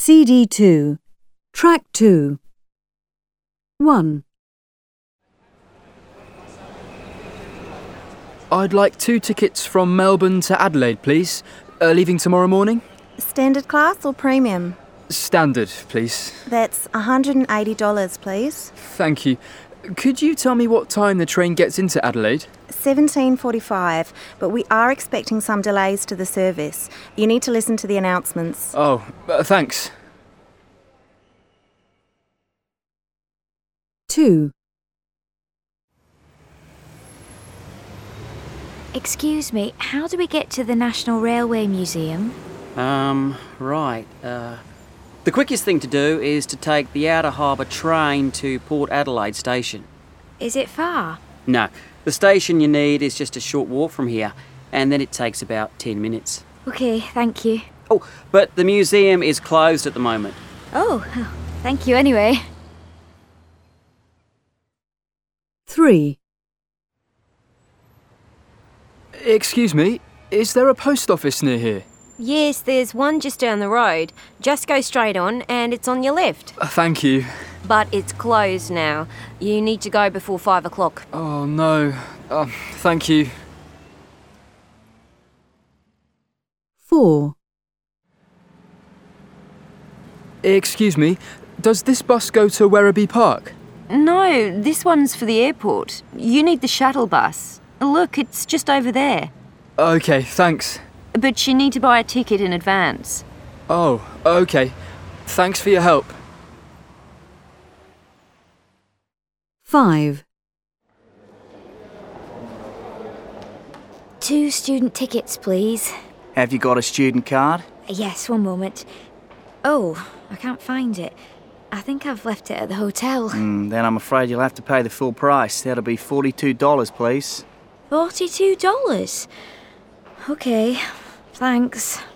CD2, Track 2. 1. I'd like 2 tickets from Melbourne to Adelaide, please. Leaving tomorrow morning? Standard class or premium? Standard, please. That's $180, please. Thank you. Could you tell me what time the train gets into Adelaide? 17:45, but we are expecting some delays to the service. You need to listen to the announcements. Oh, thanks. 2. Excuse me, how do we get to the National Railway Museum? Right. The quickest thing to do is to take the Outer Harbour train to Port Adelaide Station. Is it far? No, the station you need is just a short walk from here, and then it takes about 10 minutes. Okay, thank you. Oh, but the museum is closed at the moment. Oh, thank you anyway. 3. Excuse me, is there a post office near here? Yes, there's one just down the road. Just go straight on and it's on your left. Thank you. But it's closed now. You need to go before 5 o'clock. Oh, no. Thank you. 4. Excuse me, does this bus go to Werribee Park? No, this one's for the airport. You need the shuttle bus. Look, it's just over there. Okay, thanks. But you need to buy a ticket in advance. Oh, okay. Thanks for your help. 5. 2 student tickets, please. Have you got a student card? Yes, one moment. Oh, I can't find it. I think I've left it at the hotel. Then I'm afraid you'll have to pay the full price. That'll be $42, please. $42? Okay, thanks.